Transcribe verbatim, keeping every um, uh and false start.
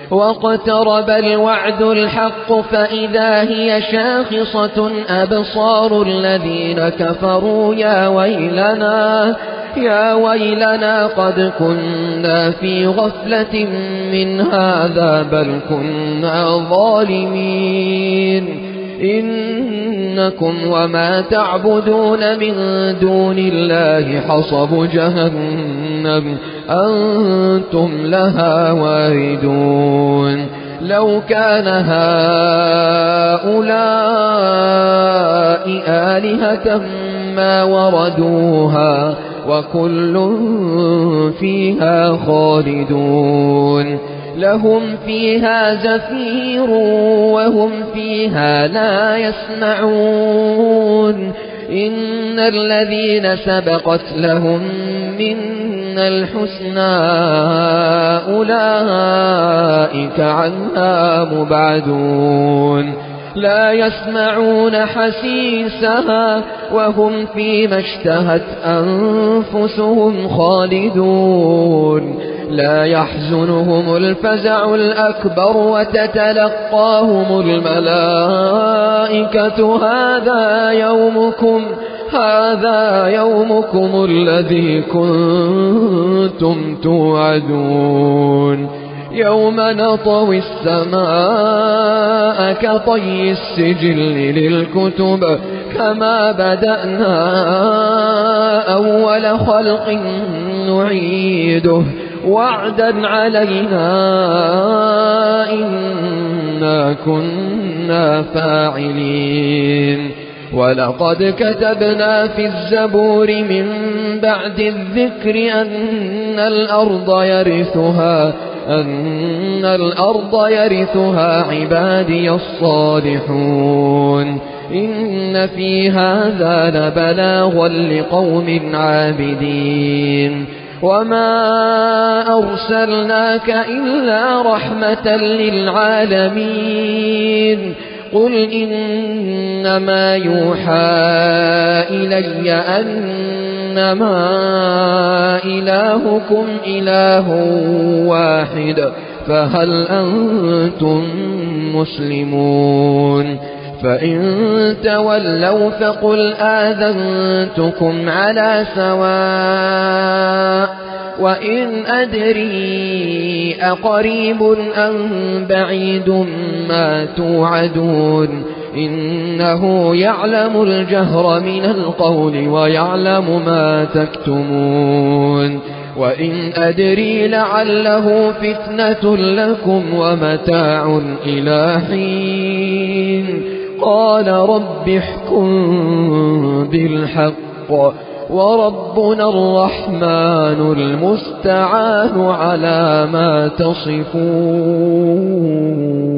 واقترب الوعد الحق فإذا هي شاخصة أبصار الذين كفروا يا ويلنا يا ويلنا قد كنا في غفلة من هذا بل كنا ظالمين إنكم وما تعبدون من دون الله حصب جهنم أنتم لها واردون لو كان هؤلاء آلهة ما وردوها وكل فيها خالدون لهم فيها زفير وهم فيها لا يسمعون إن الذين سبقت لهم منا الحسنى أولئك عنها مبعدون لا يسمعون حسيسها وهم فيما اشتهت أنفسهم خالدون لا يحزنهم الفزع الأكبر وتتلقاهم الملائكة هذا يومكم هذا يومكم الذي كنتم توعدون يوم نطوي السماء كطي السجل للكتب كما بدأنا أول خلق نعيده وعدا علينا إنا كنا فاعلين ولقد كتبنا في الزبور من بعد الذكر أن الأرض يرثها أن الأرض يرثها عبادي الصالحون إن في هذا لبلاغا لقوم عابدين وما أرسلناك إلا رحمة للعالمين قل إنما يوحى إلي أنما إلهكم إله واحد فهل أنتم مسلمون فإن تولوا فقل آذنتكم على سواء وإن أدري أقريب أم بعيد ما توعدون إنه يعلم الجهر من القول ويعلم ما تكتمون وإن أدري لعله فتنة لكم ومتاع إلى حين قال رب احكم بالحق وربنا الرحمن المستعان على ما تصفون.